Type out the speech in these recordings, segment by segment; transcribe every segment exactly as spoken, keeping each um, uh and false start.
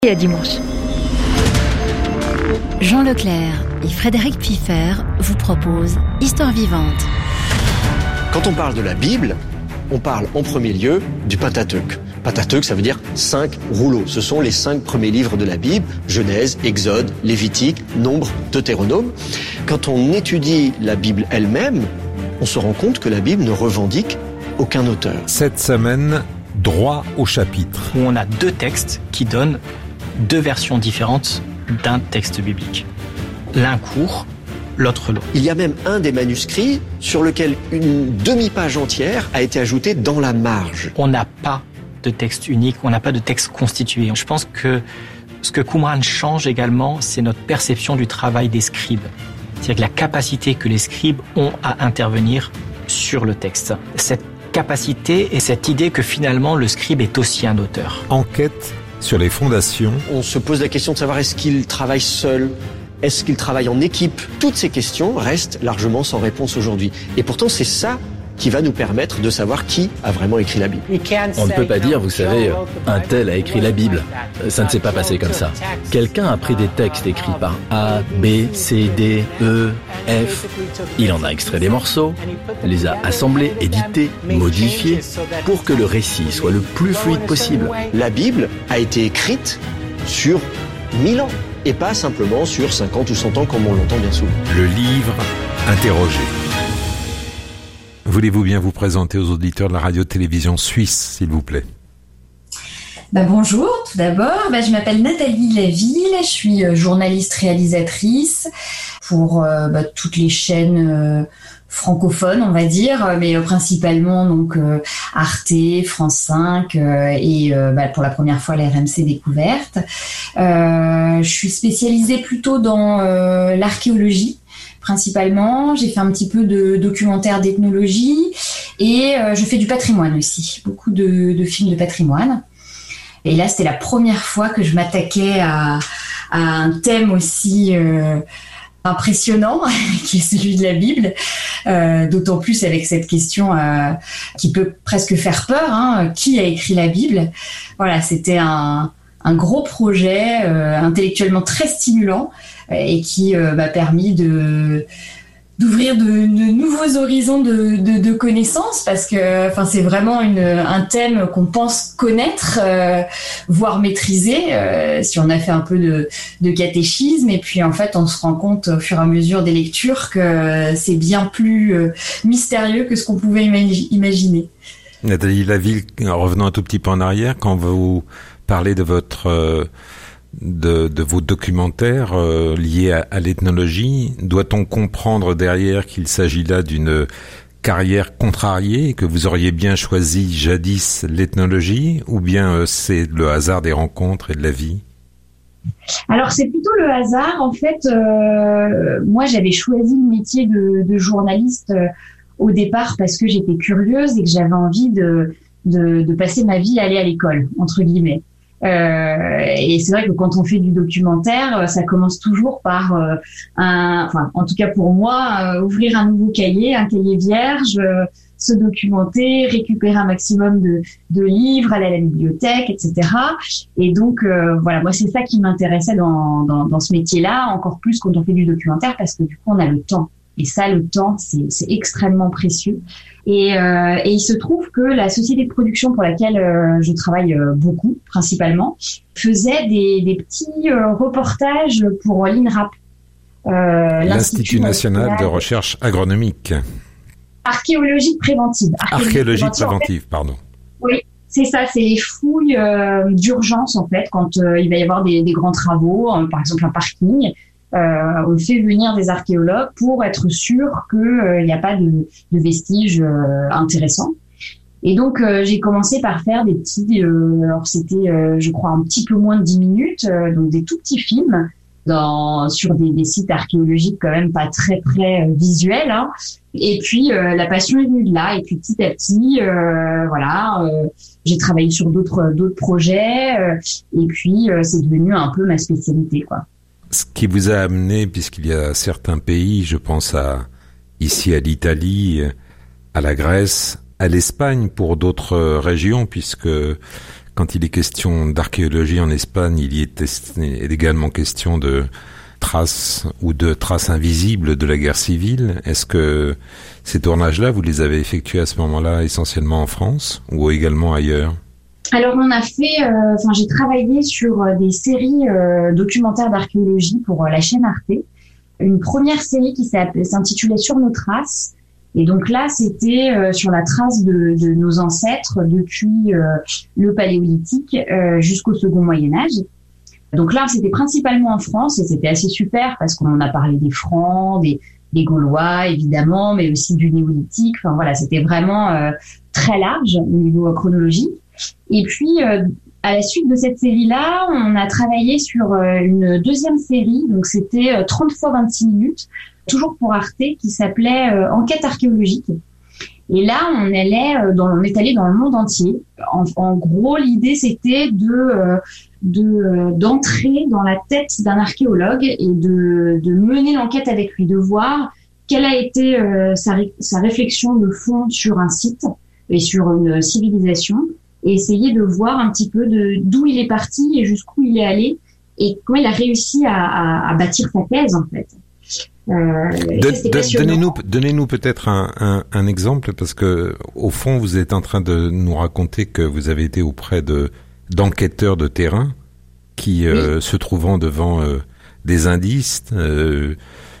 Et à dimanche. Jean Leclerc et Frédéric Pfiffer vous proposent Histoire vivante. Quand on parle de la Bible, on parle en premier lieu du Pentateuque. Pentateuque, ça veut dire cinq rouleaux. Ce sont les cinq premiers livres de la Bible, Genèse, Exode, Lévitique, Nombre, Deutéronome. Quand on étudie la Bible elle-même, on se rend compte que la Bible ne revendique aucun auteur. Cette semaine, droit au chapitre. Où on a deux textes qui donnent deux versions différentes d'un texte biblique. L'un court, l'autre long. Il y a même un des manuscrits sur lequel une demi-page entière a été ajoutée dans la marge. On n'a pas de texte unique, on n'a pas de texte constitué. Je pense que ce que Qumran change également, c'est notre perception du travail des scribes. C'est-à-dire que la capacité que les scribes ont à intervenir sur le texte. Cette capacité et cette idée que finalement le scribe est aussi un auteur. Enquête sur les fondations. On se pose la question de savoir est-ce qu'il travaille seul ? Est-ce qu'il travaille en équipe ? Toutes ces questions restent largement sans réponse aujourd'hui. Et pourtant, c'est ça qui va nous permettre de savoir qui a vraiment écrit la Bible. On ne peut pas dire, vous savez, un tel a écrit la Bible. Ça ne s'est pas passé comme ça. Quelqu'un a pris des textes écrits par A, B, C, D, E, F. Il en a extrait des morceaux, les a assemblés, édités, modifiés, pour que le récit soit le plus fluide possible. La Bible a été écrite sur mille ans, et pas simplement sur cinquante ou cent ans comme on l'entend bien souvent. Le livre interrogé. Voulez-vous bien vous présenter aux auditeurs de la radio-télévision suisse, s'il vous plaît ? Bah bonjour, tout d'abord, bah je m'appelle Nathalie Laville, je suis journaliste réalisatrice pour euh, bah, toutes les chaînes euh, francophones, on va dire, mais euh, principalement donc euh, Arte, France cinq euh, et euh, bah, pour la première fois la R M C Découverte. Euh, je suis spécialisée plutôt dans euh, l'archéologie. Principalement, j'ai fait un petit peu de documentaire d'ethnologie et euh, je fais du patrimoine aussi, beaucoup de, de films de patrimoine. Et là, c'était la première fois que je m'attaquais à, à un thème aussi euh, impressionnant, qui est celui de la Bible, euh, d'autant plus avec cette question euh, qui peut presque faire peur, hein, qui a écrit la Bible ? Voilà, c'était un, un gros projet euh, intellectuellement très stimulant, et qui euh, m'a permis de d'ouvrir de, de nouveaux horizons de, de, de connaissances parce que enfin c'est vraiment une, un thème qu'on pense connaître, euh, voire maîtriser euh, si on a fait un peu de, de catéchisme, et puis en fait on se rend compte au fur et à mesure des lectures que c'est bien plus euh, mystérieux que ce qu'on pouvait imagi- imaginer. Nathalie Laville, revenons un tout petit peu en arrière, quand vous parlez de votre euh, De, de vos documentaires euh, liés à, à l'ethnologie, doit-on comprendre derrière qu'il s'agit là d'une carrière contrariée et que vous auriez bien choisi jadis l'ethnologie, ou bien euh, c'est le hasard des rencontres et de la vie ? Alors c'est plutôt le hasard. En fait, euh, moi j'avais choisi le métier de, de journaliste euh, au départ parce que j'étais curieuse et que j'avais envie de, de, de passer ma vie à aller à l'école, entre guillemets. Euh, et c'est vrai que quand on fait du documentaire, ça commence toujours par euh, un, enfin, en tout cas pour moi, euh, ouvrir un nouveau cahier, un cahier vierge, euh, se documenter, récupérer un maximum de, de livres, aller à la bibliothèque, et cetera. Et donc euh, voilà, moi c'est ça qui m'intéressait dans, dans, dans ce métier-là, encore plus quand on fait du documentaire, parce que du coup on a le temps. Et ça, le temps, c'est, c'est extrêmement précieux. Et, euh, et il se trouve que la société de production pour laquelle euh, je travaille euh, beaucoup, principalement, faisait des, des petits euh, reportages pour l'INRAP. Euh, L'Institut, L'Institut national, national de recherche agronomique. Archéologie préventive. Archéologie, Archéologie préventive, préventive en fait, pardon. Oui, c'est ça, c'est les fouilles euh, d'urgence, en fait, quand euh, il va y avoir des, des grands travaux, euh, par exemple un parking. Euh, on fait venir des archéologues pour être sûr qu'il n'y euh, a pas de, de vestiges euh, intéressants. Et donc, euh, j'ai commencé par faire des petits, euh, alors c'était, euh, je crois, un petit peu moins de dix minutes, euh, donc des tout petits films dans, sur des, des sites archéologiques quand même pas très, très euh, visuels. Hein. Et puis, euh, la passion est venue de là. Et puis, petit à petit, euh, voilà, euh, j'ai travaillé sur d'autres, d'autres projets. Euh, et puis, euh, c'est devenu un peu ma spécialité, quoi. Ce qui vous a amené, puisqu'il y a certains pays, je pense à ici à l'Italie, à la Grèce, à l'Espagne pour d'autres régions, puisque quand il est question d'archéologie en Espagne, il y est également question de traces ou de traces invisibles de la guerre civile. Est-ce que ces tournages-là, vous les avez effectués à ce moment-là essentiellement en France ou également ailleurs ? Alors on a fait, euh, enfin j'ai travaillé sur euh, des séries euh, documentaires d'archéologie pour euh, la chaîne Arte. Une première série qui s'intitulait Sur nos traces. Et donc là, c'était euh, sur la trace de, de nos ancêtres depuis euh, le Paléolithique euh, jusqu'au Second Moyen-Âge. Donc là, c'était principalement en France et c'était assez super parce qu'on a parlé des Francs, des, des Gaulois évidemment, mais aussi du Néolithique. Enfin voilà, c'était vraiment euh, très large au niveau chronologique. Et puis, euh, à la suite de cette série-là, on a travaillé sur euh, une deuxième série. Donc c'était euh, trente fois vingt-six minutes, toujours pour Arte, qui s'appelait euh, Enquête archéologique. Et là, on allait, euh, dans, on est allé dans le monde entier. En, en gros, l'idée c'était de euh, de euh, d'entrer dans la tête d'un archéologue et de de mener l'enquête avec lui, de voir quelle a été euh, sa ré, sa réflexion de fond sur un site et sur une civilisation, et essayer de voir un petit peu de d'où il est parti et jusqu'où il est allé et comment il a réussi à, à, à bâtir sa thèse en fait. Euh, de, de, donnez-nous, donnez-nous peut-être un, un, un exemple, parce que au fond vous êtes en train de nous raconter que vous avez été auprès de d'enquêteurs de terrain qui, euh, oui. se trouvant devant euh, des indices, euh,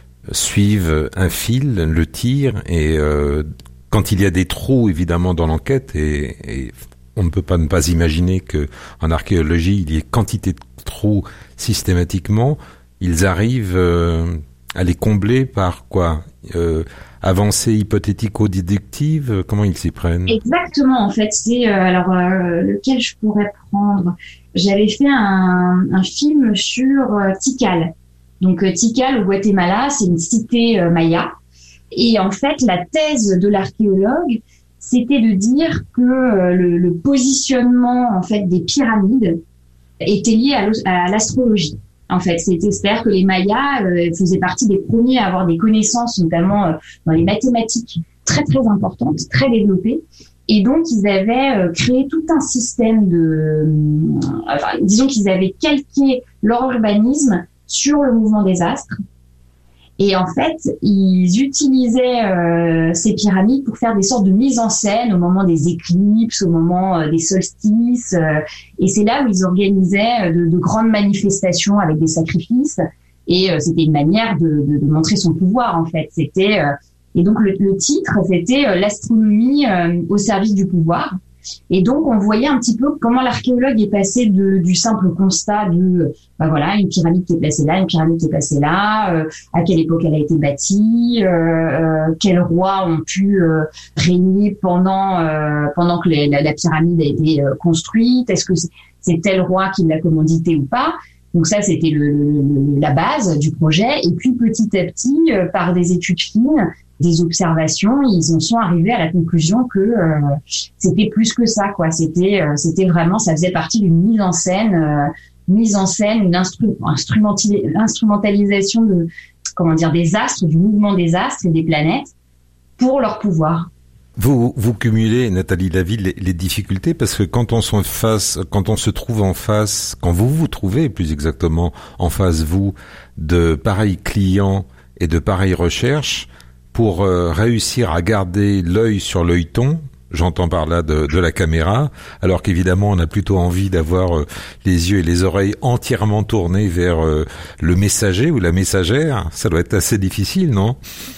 suivent un fil, le tirent, et euh, quand il y a des trous évidemment dans l'enquête, et, et on ne peut pas ne pas imaginer que en archéologie il y ait quantité de trous systématiquement, ils arrivent euh, à les combler par quoi, euh, avancée hypothético-déductive, comment ils s'y prennent? Exactement, en fait, c'est euh, alors euh, lequel je pourrais prendre. J'avais fait un, un film sur euh, Tikal. Donc euh, Tikal au Guatemala, c'est une cité euh, maya. Et en fait, la thèse de l'archéologue, c'était de dire que euh, le, le positionnement en fait des pyramides était lié à, à l'astrologie. En fait, c'était, c'est-à-dire que les Mayas euh, faisaient partie des premiers à avoir des connaissances, notamment euh, dans les mathématiques très très importantes, très développées. Et donc, ils avaient euh, créé tout un système de, euh, enfin, disons qu'ils avaient calqué leur urbanisme sur le mouvement des astres. Et en fait, ils utilisaient euh, ces pyramides pour faire des sortes de mise en scène au moment des éclipses, au moment euh, des solstices. Euh, et c'est là où ils organisaient de, de grandes manifestations avec des sacrifices. Et euh, c'était une manière de, de, de montrer son pouvoir, en fait. C'était euh, et donc le, le titre, c'était euh, l'astronomie euh, au service du pouvoir. Et donc, on voyait un petit peu comment l'archéologue est passé de, du simple constat de, bah voilà, une pyramide qui est placée là, une pyramide qui est placée là, euh, à quelle époque elle a été bâtie, euh, euh, quels rois ont pu euh, régner pendant euh, pendant que les, la, la pyramide a été euh, construite. Est-ce que c'est, c'est tel roi qui l'a commandité ou pas? Donc ça, c'était le, le, la base du projet. Et puis, petit à petit, euh, par des études fines, des observations, ils en sont arrivés à la conclusion que euh, c'était plus que ça, quoi. C'était, euh, c'était vraiment, ça faisait partie d'une mise en scène, euh, mise en scène, une instru- instrumentali- instrumentalisation de, comment dire, des astres, du mouvement des astres et des planètes pour leur pouvoir. Vous, vous cumulez, Nathalie Laville, les, les difficultés, parce que quand on se face, quand on se trouve en face, quand vous vous trouvez plus exactement en face, vous, de pareils clients et de pareilles recherches, pour euh, réussir à garder l'œil sur l'œilleton, j'entends par là de, de la caméra, alors qu'évidemment on a plutôt envie d'avoir euh, les yeux et les oreilles entièrement tournés vers euh, le messager ou la messagère, ça doit être assez difficile, non?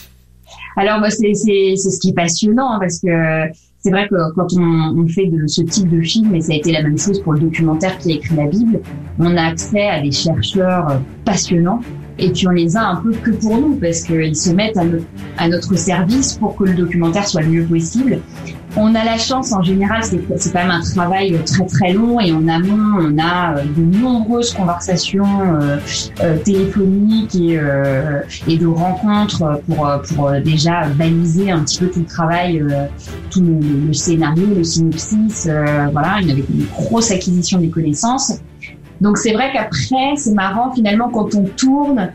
Alors bah, c'est, c'est, c'est ce qui est passionnant, parce que c'est vrai que quand on, on fait de ce type de film, et ça a été la même chose pour le documentaire qui a écrit la Bible, on a accès à des chercheurs passionnants. Et puis on les a un peu que pour nous, parce qu'ils se mettent à, no- à notre service pour que le documentaire soit le mieux possible. On a la chance, en général, c'est, c'est quand même un travail très très long, et en amont, on a de nombreuses conversations euh, euh, téléphoniques et, euh, et de rencontres pour, pour déjà baliser un petit peu tout le travail, euh, tout le, le scénario, le synopsis, euh, voilà, il y avait une grosse acquisition des connaissances. Donc c'est vrai qu'après, c'est marrant finalement quand on tourne,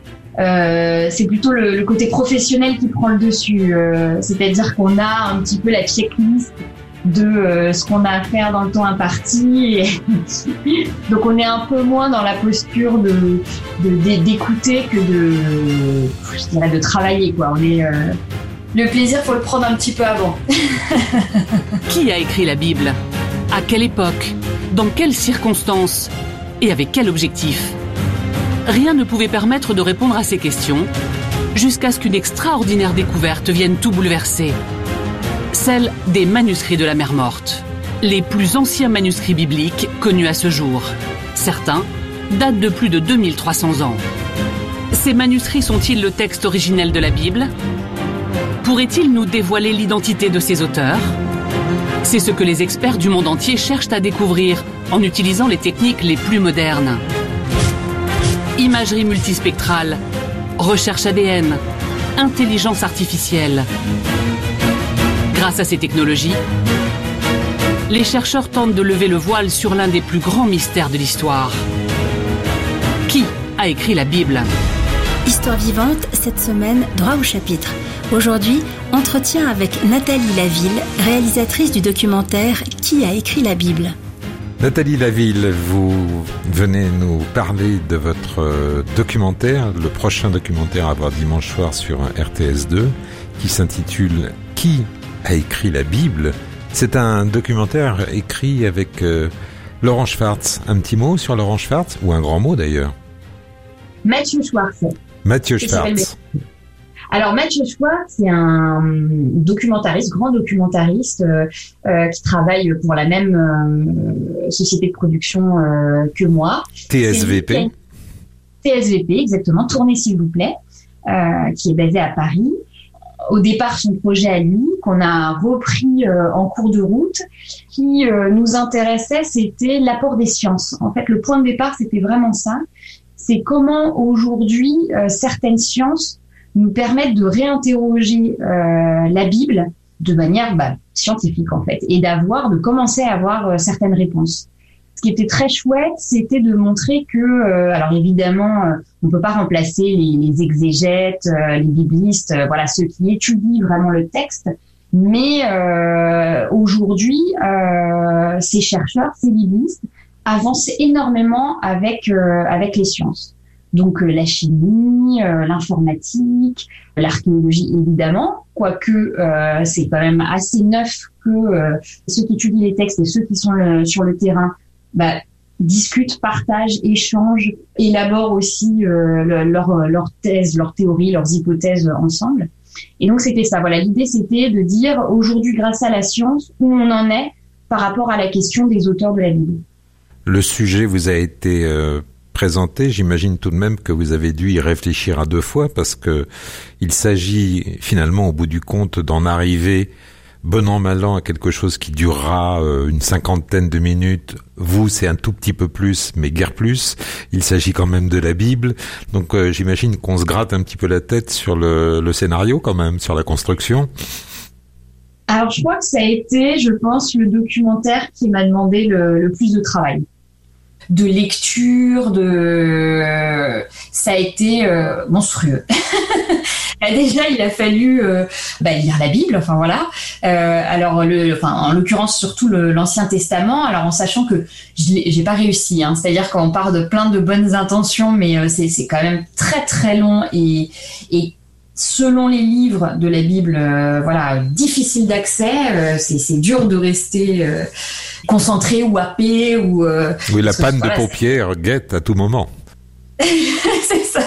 euh, c'est plutôt le, le côté professionnel qui prend le dessus. Euh, c'est-à-dire qu'on a un petit peu la checklist de euh, ce qu'on a à faire dans le temps imparti. Et donc on est un peu moins dans la posture de, de, de d'écouter que de, je dirais, de travailler, quoi. On est, euh... le plaisir, faut le prendre un petit peu avant. Qui a écrit la Bible ? À quelle époque ? Dans quelles circonstances ? Et avec quel objectif ? Rien ne pouvait permettre de répondre à ces questions, jusqu'à ce qu'une extraordinaire découverte vienne tout bouleverser. Celle des manuscrits de la Mer Morte, les plus anciens manuscrits bibliques connus à ce jour. Certains datent de plus de deux mille trois cents ans. Ces manuscrits sont-ils le texte originel de la Bible ? Pourraient-ils nous dévoiler l'identité de ces auteurs ? C'est ce que les experts du monde entier cherchent à découvrir en utilisant les techniques les plus modernes. Imagerie multispectrale, recherche A D N, intelligence artificielle. Grâce à ces technologies, les chercheurs tentent de lever le voile sur l'un des plus grands mystères de l'histoire. Qui a écrit la Bible ? Histoire vivante, cette semaine, droit au chapitre. Aujourd'hui, entretien avec Nathalie Laville, réalisatrice du documentaire « Qui a écrit la Bible ?» Nathalie Laville, vous venez nous parler de votre documentaire, le prochain documentaire à voir dimanche soir sur R T S deux, qui s'intitule « Qui a écrit la Bible ?» C'est un documentaire écrit avec euh, Laurent Schwartz. Un petit mot sur Laurent Schwartz, ou un grand mot d'ailleurs ? Mathieu Schwartz. Mathieu Schwartz. Alors Mathieu Schwartz, c'est un documentariste, grand documentariste euh, euh, qui travaille pour la même euh, société de production euh, que moi. T S V P. T S V P, exactement. Tournez s'il vous plaît, euh, qui est basé à Paris. Au départ, son projet à lui, qu'on a repris euh, en cours de route, qui euh, nous intéressait, c'était l'apport des sciences. En fait, le point de départ, c'était vraiment ça. C'est comment aujourd'hui euh, certaines sciences nous permettent de réinterroger euh, la Bible de manière bah, scientifique en fait, et d'avoir, de commencer à avoir euh, certaines réponses. Ce qui était très chouette, c'était de montrer que, euh, alors évidemment, euh, on peut pas remplacer les, les exégètes, euh, les biblistes, euh, voilà, ceux qui étudient vraiment le texte, mais euh, aujourd'hui, euh, ces chercheurs, ces biblistes, avancent énormément avec euh, avec les sciences. Donc euh, la chimie, euh, l'informatique, l'archéologie évidemment, quoique euh, c'est quand même assez neuf que euh, ceux qui étudient les textes et ceux qui sont le, sur le terrain bah, discutent, partagent, échangent, élaborent aussi euh, le, leur, leur thèse, leurs théories, leurs hypothèses ensemble. Et donc c'était ça, voilà, l'idée c'était de dire aujourd'hui grâce à la science où on en est par rapport à la question des auteurs de la Bible. Le sujet vous a été euh, présenté, j'imagine tout de même que vous avez dû y réfléchir à deux fois parce que il s'agit finalement au bout du compte d'en arriver bon an mal an à quelque chose qui durera euh, une cinquantaine de minutes. Vous, c'est un tout petit peu plus, mais guère plus. Il s'agit quand même de la Bible. Donc euh, j'imagine qu'on se gratte un petit peu la tête sur le, le scénario quand même, sur la construction. Alors je crois que ça a été, je pense, le documentaire qui m'a demandé le, le plus de travail. De lecture, de ça a été euh, monstrueux. Déjà, il a fallu euh, bah, lire la Bible, enfin voilà. Euh, alors, le, enfin, en l'occurrence surtout le, l'Ancien Testament. Alors, en sachant que je l'ai, j'ai pas réussi, hein. C'est-à-dire qu'on part de plein de bonnes intentions, mais euh, c'est, c'est quand même très très long et et selon les livres de la Bible, euh, voilà, difficile d'accès. Euh, c'est, c'est dur de rester euh, concentré ou happé ou. Euh, oui, la panne voilà, de paupières guette à tout moment. C'est ça.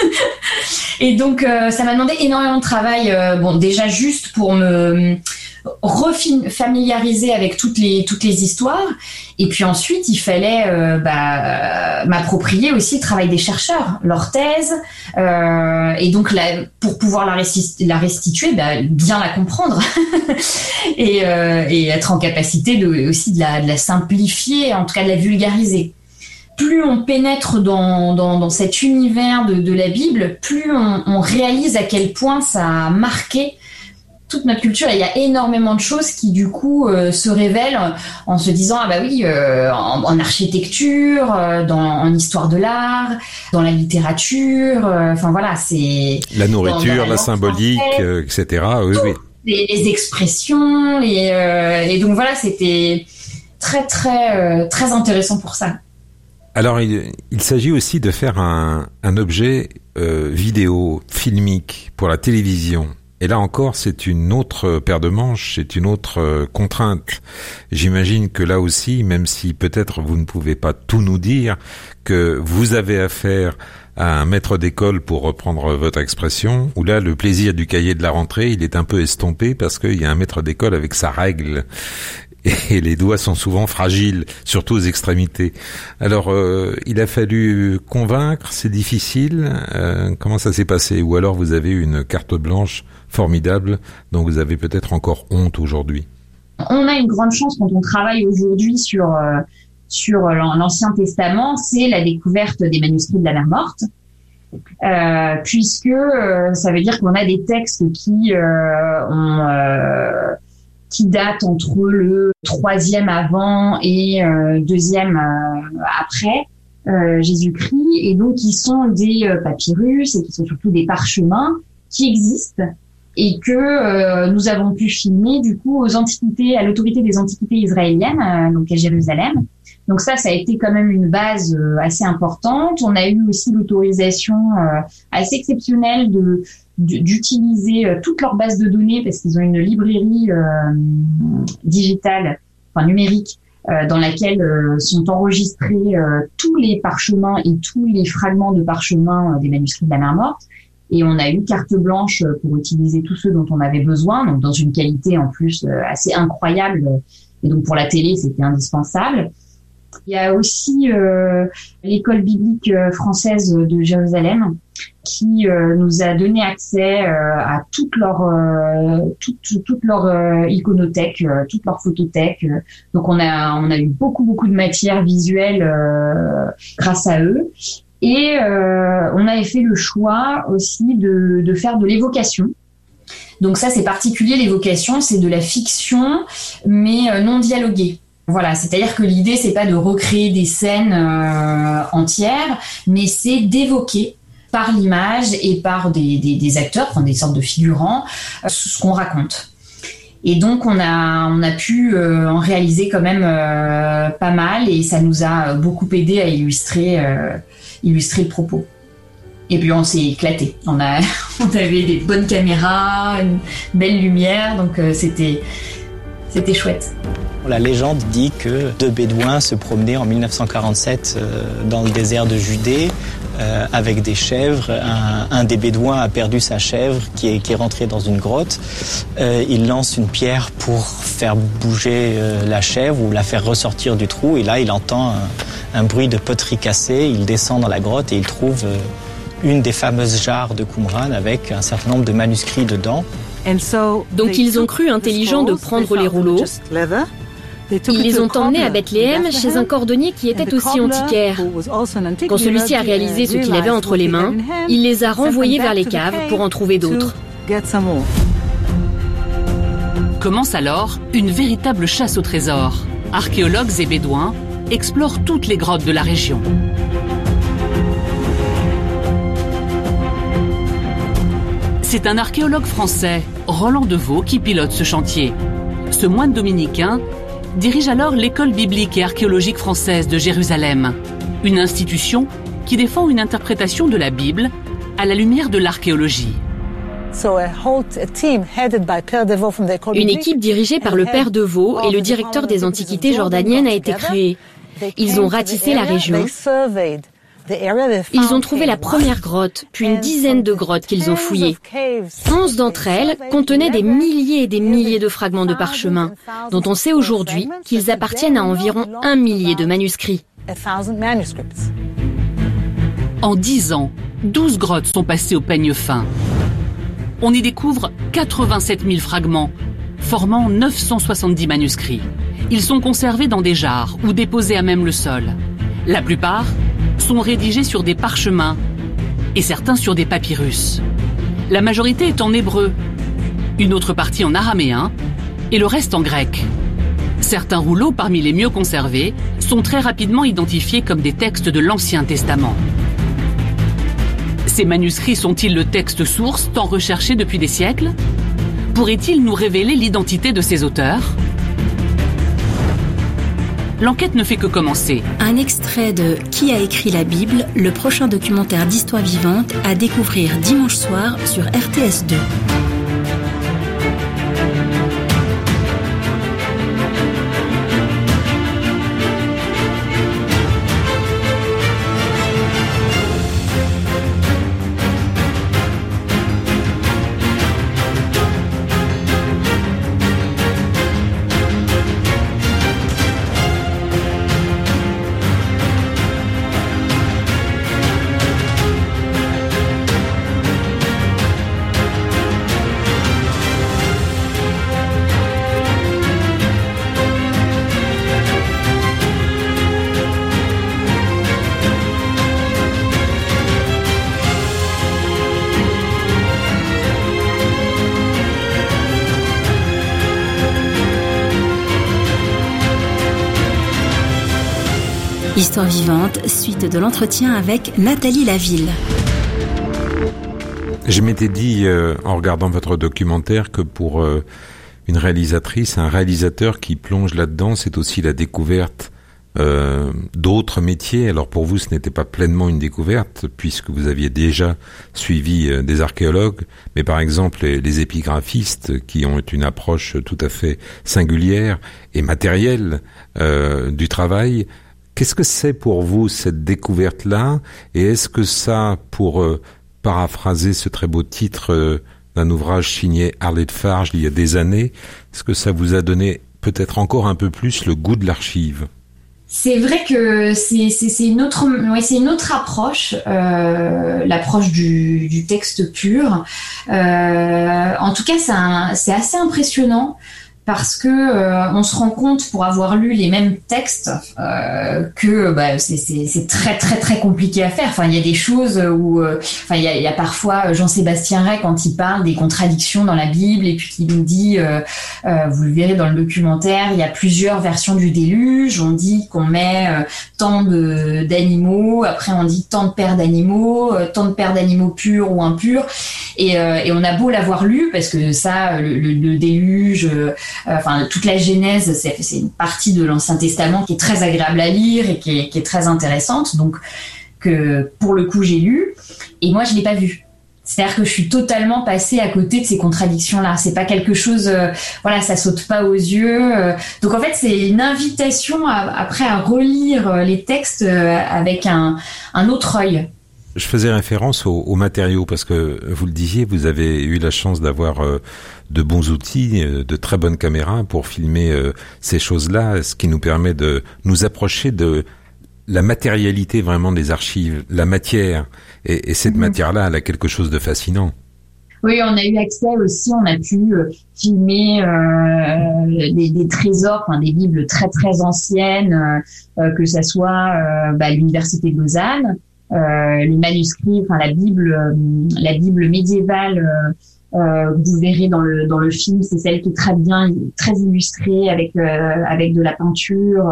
Et donc, euh, ça m'a demandé énormément de travail. Euh, bon, déjà juste pour me refamiliariser avec toutes les toutes les histoires. Et puis ensuite, il fallait euh, bah, m'approprier aussi le travail des chercheurs, leur thèse. Euh, et donc, la, pour pouvoir la, resti- la restituer, bah, bien la comprendre et, euh, et être en capacité de, aussi de la, de la simplifier, en tout cas de la vulgariser. Plus on pénètre dans, dans, dans cet univers de, de la Bible, plus on, on réalise à quel point ça a marqué toute notre culture. Et il y a énormément de choses qui, du coup, euh, se révèlent en se disant, ah bah oui, euh, en, en architecture, euh, dans, en histoire de l'art, dans la littérature, enfin euh, voilà, c'est... La nourriture, la, la symbolique, euh, et cetera. Oui, oui. les, les expressions, les, euh, et donc voilà, c'était très très euh, très intéressant pour ça. Alors, il, il s'agit aussi de faire un, un objet euh, vidéo, filmique, pour la télévision. Et là encore, c'est une autre paire de manches, c'est une autre euh, contrainte. J'imagine que là aussi, même si peut-être vous ne pouvez pas tout nous dire, que vous avez affaire à un maître d'école, pour reprendre votre expression, où là, le plaisir du cahier de la rentrée, il est un peu estompé parce qu'il y a un maître d'école avec sa règle. Et les doigts sont souvent fragiles, surtout aux extrémités. Alors, euh, il a fallu convaincre, c'est difficile. Euh, comment ça s'est passé? Ou alors vous avez une carte blanche formidable dont vous avez peut-être encore honte aujourd'hui? On a une grande chance quand on travaille aujourd'hui sur euh, sur l'Ancien Testament, c'est la découverte des manuscrits de la Mer Morte, euh, puisque euh, ça veut dire qu'on a des textes qui euh, ont euh, qui date entre le troisième avant et euh, deuxième euh, après euh, Jésus-Christ, et donc qui sont des euh, papyrus et qui sont surtout des parchemins qui existent et que euh, nous avons pu filmer du coup aux antiquités, à l'autorité des antiquités israéliennes, euh, donc à Jérusalem. Donc ça, ça a été quand même une base euh, assez importante. On a eu aussi l'autorisation euh, assez exceptionnelle de d'utiliser euh, toute leur base de données, parce qu'ils ont une librairie euh, digitale, enfin numérique, euh, dans laquelle euh, sont enregistrés euh, tous les parchemins et tous les fragments de parchemins euh, des manuscrits de la Mer Morte. Et on a eu carte blanche pour utiliser tous ceux dont on avait besoin, donc dans une qualité en plus euh, assez incroyable. Et donc pour la télé, c'était indispensable. Il y a aussi euh, l'école biblique euh, française de Jérusalem qui euh, nous a donné accès euh, à toute leur euh, toute toute leur euh, iconothèque, euh, toute leur photothèque. Donc on a on a eu beaucoup beaucoup de matière visuelle euh, grâce à eux. Et euh, on avait fait le choix aussi de de faire de l'évocation. Donc ça, c'est particulier, l'évocation, c'est de la fiction mais euh, non dialoguée. Voilà, c'est-à-dire que l'idée, c'est pas de recréer des scènes euh, entières, mais c'est d'évoquer par l'image et par des, des, des acteurs, enfin des sortes de figurants, euh, ce qu'on raconte. Et donc, on a, on a pu euh, en réaliser quand même euh, pas mal, et ça nous a beaucoup aidé à illustrer, euh, illustrer le propos. Et puis, on s'est éclaté. On a, on avait des bonnes caméras, une belle lumière, donc euh, c'était, c'était chouette. La légende dit que deux Bédouins se promenaient en mille neuf cent quarante-sept euh, dans le désert de Judée euh, avec des chèvres. Un, un des Bédouins a perdu sa chèvre qui est, qui est rentrée dans une grotte. Euh, il lance une pierre pour faire bouger euh, la chèvre ou la faire ressortir du trou. Et là, il entend un, un bruit de poterie cassée. Il descend dans la grotte et il trouve euh, une des fameuses jarres de Qumran avec un certain nombre de manuscrits dedans. Donc ils ont cru intelligent de prendre les rouleaux. Ils les ont emmenés à Bethléem chez un cordonnier qui était aussi antiquaire. Quand celui-ci a réalisé ce qu'il avait entre les mains, il les a renvoyés vers les caves pour en trouver d'autres. Commence alors une véritable chasse au trésor. Archéologues et bédouins explorent toutes les grottes de la région. C'est un archéologue français, Roland Deveau, qui pilote ce chantier. Ce moine dominicain dirige alors l'école biblique et archéologique française de Jérusalem, une institution qui défend une interprétation de la Bible à la lumière de l'archéologie. Une équipe dirigée par le père Deveau et le directeur des antiquités jordaniennes a été créée. Ils ont ratissé la région. Ils ont trouvé la première grotte, puis une dizaine de grottes qu'ils ont fouillées. Onze d'entre elles contenaient des milliers et des milliers de fragments de parchemin, dont on sait aujourd'hui qu'ils appartiennent à environ un millier de manuscrits. En dix ans, douze grottes sont passées au peigne fin. On y découvre quatre-vingt-sept mille fragments, formant neuf cent soixante-dix manuscrits. Ils sont conservés dans des jarres ou déposés à même le sol. La plupart sont rédigés sur des parchemins et certains sur des papyrus. La majorité est en hébreu, une autre partie en araméen et le reste en grec. Certains rouleaux, parmi les mieux conservés, sont très rapidement identifiés comme des textes de l'Ancien Testament. Ces manuscrits sont-ils le texte source tant recherché depuis des siècles ? Pourrait-il nous révéler l'identité de ces auteurs ? L'enquête ne fait que commencer. Un extrait de Qui a écrit la Bible, le prochain documentaire d'histoire vivante à découvrir dimanche soir sur R T S deux. Histoire vivante, suite de l'entretien avec Nathalie Laville. Je m'étais dit, euh, en regardant votre documentaire, que pour euh, une réalisatrice, un réalisateur qui plonge là-dedans, c'est aussi la découverte euh, d'autres métiers. Alors pour vous, ce n'était pas pleinement une découverte, puisque vous aviez déjà suivi euh, des archéologues, mais par exemple les, les épigraphistes, qui ont une approche tout à fait singulière et matérielle euh, du travail. Qu'est-ce que c'est pour vous, cette découverte-là ? Et est-ce que ça, pour euh, paraphraser ce très beau titre euh, d'un ouvrage signé Arlette Farge il y a des années, est-ce que ça vous a donné peut-être encore un peu plus le goût de l'archive ? C'est vrai que c'est, c'est, c'est, une, autre, ouais, c'est une autre approche, euh, l'approche du, du texte pur. Euh, en tout cas, c'est, un, c'est assez impressionnant. Parce que euh, on se rend compte, pour avoir lu les mêmes textes, euh, que bah, c'est, c'est, c'est très très très compliqué à faire. Enfin, il y a des choses où, euh, enfin, il y a, il y a parfois Jean-Sébastien Rey quand il parle des contradictions dans la Bible et puis qu'il nous dit, euh, euh, vous le verrez dans le documentaire, il y a plusieurs versions du déluge. On dit qu'on met euh, tant de d'animaux, après on dit tant de paires d'animaux, euh, tant de paires d'animaux purs ou impurs. Et, euh, et on a beau l'avoir lu, parce que ça, le, le, le déluge. Euh, Enfin, toute la Genèse, c'est, c'est une partie de l'Ancien Testament qui est très agréable à lire et qui est, qui est très intéressante. Donc, que pour le coup, j'ai lu. Et moi, je l'ai pas vu. C'est-à-dire que je suis totalement passée à côté de ces contradictions-là. C'est pas quelque chose, euh, voilà, ça saute pas aux yeux. Euh. Donc, en fait, c'est une invitation à, après à relire les textes euh, avec un, un autre œil. Je faisais référence aux, aux matériaux parce que, vous le disiez, vous avez eu la chance d'avoir euh, de bons outils, euh, de très bonnes caméras pour filmer euh, ces choses-là, ce qui nous permet de nous approcher de la matérialité vraiment des archives, la matière. Et, et cette mmh. matière-là, elle a quelque chose de fascinant. Oui, on a eu accès aussi, on a pu euh, filmer euh, des, des trésors, enfin des bibles très très anciennes, euh, que ça soit euh, bah, l'université de Lausanne. Euh, les manuscrits, enfin la Bible, euh, la Bible médiévale, euh, euh, vous verrez dans le dans le film, c'est celle qui est très bien, très illustrée avec euh, avec de la peinture.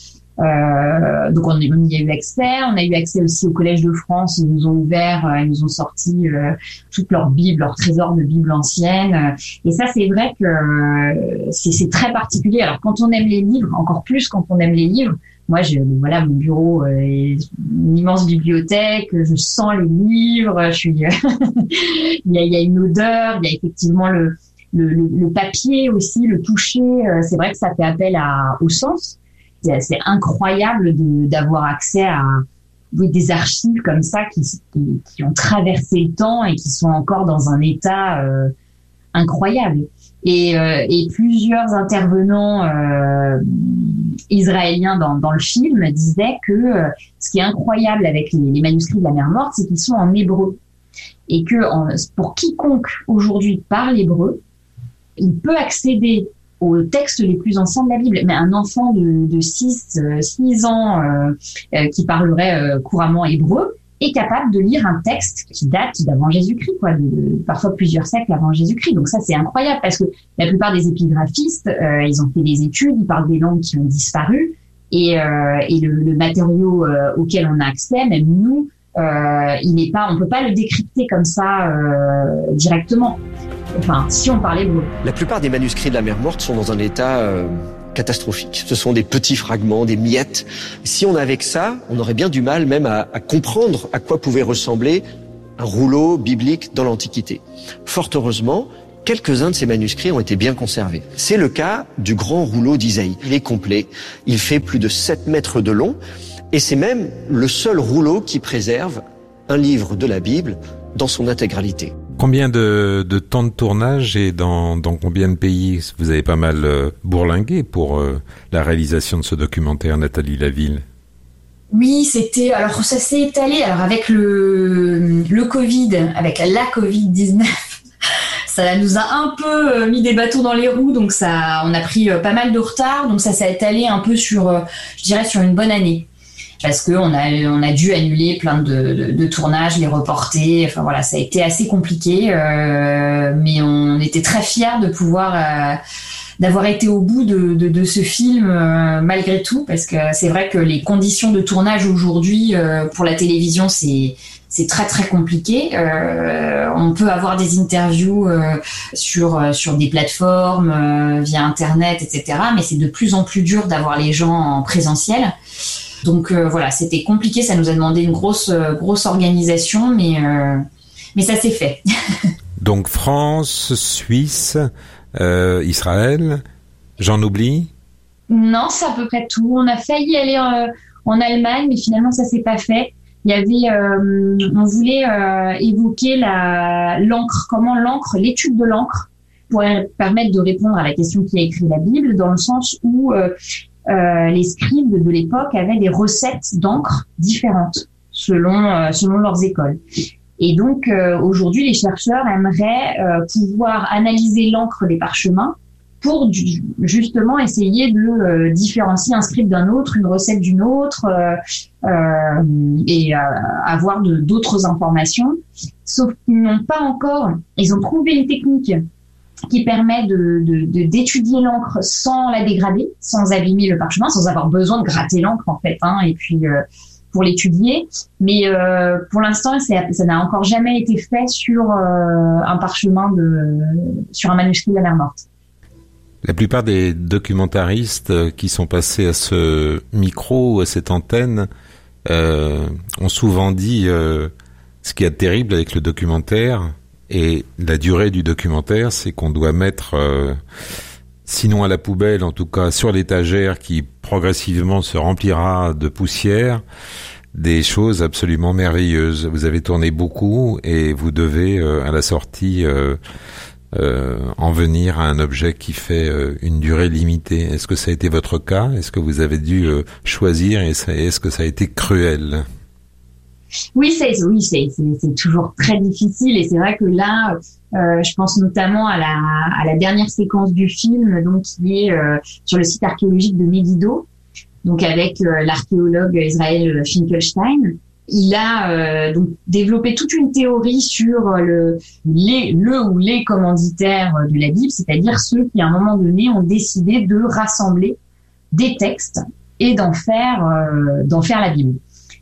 Euh, donc on, on y a eu accès. On a eu accès aussi au Collège de France. Ils nous ont ouvert, euh, ils nous ont sorti euh, toutes leurs bibles, leurs trésors de bibles anciennes. Et ça, c'est vrai que euh, c'est, c'est très particulier. Alors quand on aime les livres, encore plus quand on aime les livres. Moi, je, voilà, mon bureau euh, est une immense bibliothèque. Je sens les livres. Je suis, il y a, il y a une odeur. Il y a effectivement le, le, le papier aussi, le toucher. C'est vrai que ça fait appel à, au sens. C'est, c'est incroyable de, d'avoir accès à oui, des archives comme ça qui, qui, qui ont traversé le temps et qui sont encore dans un état euh, incroyable. Et, euh, et plusieurs intervenants euh, israéliens dans, dans le film disaient que euh, ce qui est incroyable avec les, les manuscrits de la Mer Morte, c'est qu'ils sont en hébreu. Et que en, pour quiconque aujourd'hui parle hébreu, il peut accéder aux textes les plus anciens de la Bible. Mais un enfant de, de six ans euh, euh, qui parlerait euh, couramment hébreu est capable de lire un texte qui date d'avant Jésus-Christ, quoi, de, de, parfois plusieurs siècles avant Jésus-Christ. Donc ça, c'est incroyable parce que la plupart des épigraphistes, euh, ils ont fait des études, ils parlent des langues qui ont disparu et, euh, et le, le matériau euh, auquel on a accès, même nous, euh, il n'est pas, on peut pas le décrypter comme ça euh, directement. Enfin, si on parlait hébreu. La plupart des manuscrits de la Mer Morte sont dans un état euh, catastrophique. Ce sont des petits fragments, des miettes. Si on avait que ça, on aurait bien du mal même à, à comprendre à quoi pouvait ressembler un rouleau biblique dans l'Antiquité. Fort heureusement, quelques-uns de ces manuscrits ont été bien conservés. C'est le cas du grand rouleau d'Isaïe. Il est complet, il fait plus de sept mètres de long, et c'est même le seul rouleau qui préserve un livre de la Bible dans son intégralité. Combien de, de temps de tournage et dans, dans combien de pays? Vous avez pas mal euh, bourlingué pour euh, la réalisation de ce documentaire, Nathalie Laville. Oui, c'était, alors ça s'est étalé, alors avec le, le Covid, avec la covid dix-neuf, ça nous a un peu mis des bâtons dans les roues, donc ça, on a pris pas mal de retard, donc ça s'est étalé un peu sur, je dirais, sur une bonne année. Parce qu'on a, on a dû annuler plein de, de, de tournages, les reporter. Enfin voilà, ça a été assez compliqué, euh, mais on était très fiers de pouvoir, euh, d'avoir été au bout de, de, de ce film euh, malgré tout, parce que c'est vrai que les conditions de tournage aujourd'hui euh, pour la télévision, c'est c'est très très compliqué. Euh, on peut avoir des interviews euh, sur sur des plateformes euh, via internet, et cetera. Mais c'est de plus en plus dur d'avoir les gens en présentiel. Donc euh, voilà, c'était compliqué, ça nous a demandé une grosse euh, grosse organisation, mais euh, mais ça s'est fait. Donc France, Suisse, euh, Israël, j'en oublie? Non, c'est à peu près tout. On a failli aller euh, en Allemagne, mais finalement ça s'est pas fait. Il y avait, euh, on voulait euh, évoquer la l'encre, comment l'encre, l'étude de l'encre pourrait permettre de répondre à la question qui a écrit la Bible, dans le sens où euh, Euh, les scribes de l'époque avaient des recettes d'encre différentes selon euh, selon leurs écoles. Et donc euh, aujourd'hui, les chercheurs aimeraient euh, pouvoir analyser l'encre des parchemins pour du, justement essayer de euh, différencier un scribe d'un autre, une recette d'une autre, euh, euh, et euh, avoir de, d'autres informations. Sauf qu'ils n'ont pas encore, ils ont trouvé une technique qui permet de, de, de d'étudier l'encre sans la dégrader, sans abîmer le parchemin, sans avoir besoin de gratter l'encre en fait, hein, et puis euh, pour l'étudier. Mais euh, pour l'instant, c'est, ça n'a encore jamais été fait sur euh, un parchemin de, sur un manuscrit de la Mer Morte. La plupart des documentaristes qui sont passés à ce micro, à cette antenne, euh, ont souvent dit euh, ce qui est terrible avec le documentaire. Et la durée du documentaire, c'est qu'on doit mettre, euh, sinon à la poubelle, en tout cas sur l'étagère qui progressivement se remplira de poussière, des choses absolument merveilleuses. Vous avez tourné beaucoup et vous devez, euh, à la sortie, euh, euh, en venir à un objet qui fait euh, une durée limitée. Est-ce que ça a été votre cas? Est-ce que vous avez dû euh, choisir et ça, est-ce que ça a été cruel? Oui, c'est oui, c'est, c'est c'est toujours très difficile, et c'est vrai que là, euh, je pense notamment à la à la dernière séquence du film, donc qui est euh, sur le site archéologique de Megiddo, donc avec euh, l'archéologue Israël Finkelstein. Il a euh, donc développé toute une théorie sur le les le ou les commanditaires de la Bible, c'est-à-dire ceux qui à un moment donné ont décidé de rassembler des textes et d'en faire euh, d'en faire la Bible.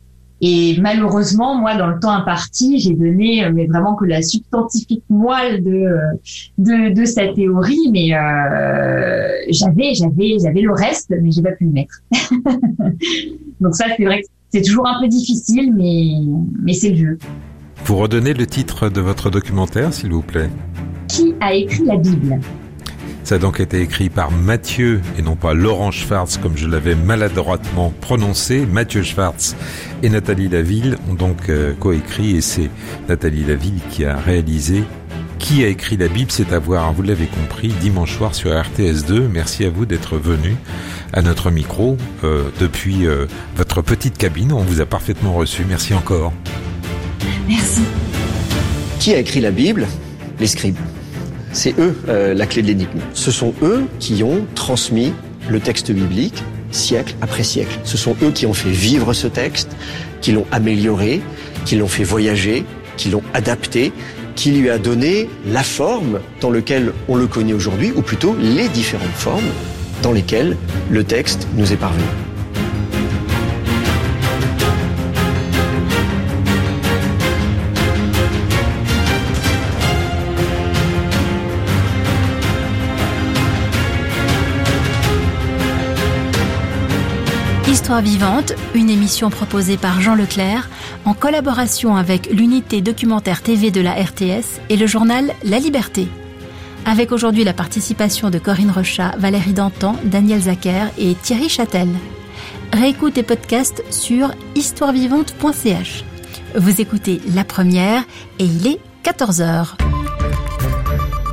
Et malheureusement, moi, dans le temps imparti, j'ai donné, mais vraiment que la substantifique moelle de de, de cette théorie, mais euh, j'avais j'avais j'avais le reste, mais j'ai pas pu le mettre. Donc ça, c'est vrai que c'est toujours un peu difficile, mais mais c'est le jeu. Vous redonnez le titre de votre documentaire, s'il vous plaît. Qui a écrit la Bible? Ça a donc été écrit par Mathieu et non pas Laurent Schwartz, comme je l'avais maladroitement prononcé. Mathieu Schwartz et Nathalie Laville ont donc euh, coécrit, et c'est Nathalie Laville qui a réalisé Qui a écrit la Bible. C'est à voir, vous l'avez compris, dimanche soir sur R T S deux. Merci à vous d'être venu à notre micro euh, depuis euh, votre petite cabine. On vous a parfaitement reçu. Merci encore. Merci. Qui a écrit la Bible? Les scribes. C'est eux euh, la clé de l'énigme. Ce sont eux qui ont transmis le texte biblique siècle après siècle. Ce sont eux qui ont fait vivre ce texte, qui l'ont amélioré, qui l'ont fait voyager, qui l'ont adapté, qui lui a donné la forme dans laquelle on le connaît aujourd'hui, ou plutôt les différentes formes dans lesquelles le texte nous est parvenu. Histoire vivante, une émission proposée par Jean Leclerc en collaboration avec l'unité documentaire T V de la R T S et le journal La Liberté. Avec aujourd'hui la participation de Corinne Rechat, Valérie Dantan, Daniel Zacher et Thierry Châtel. Réécoute et podcast sur histoire vivante point c h. Vous écoutez La Première et il est quatorze heures.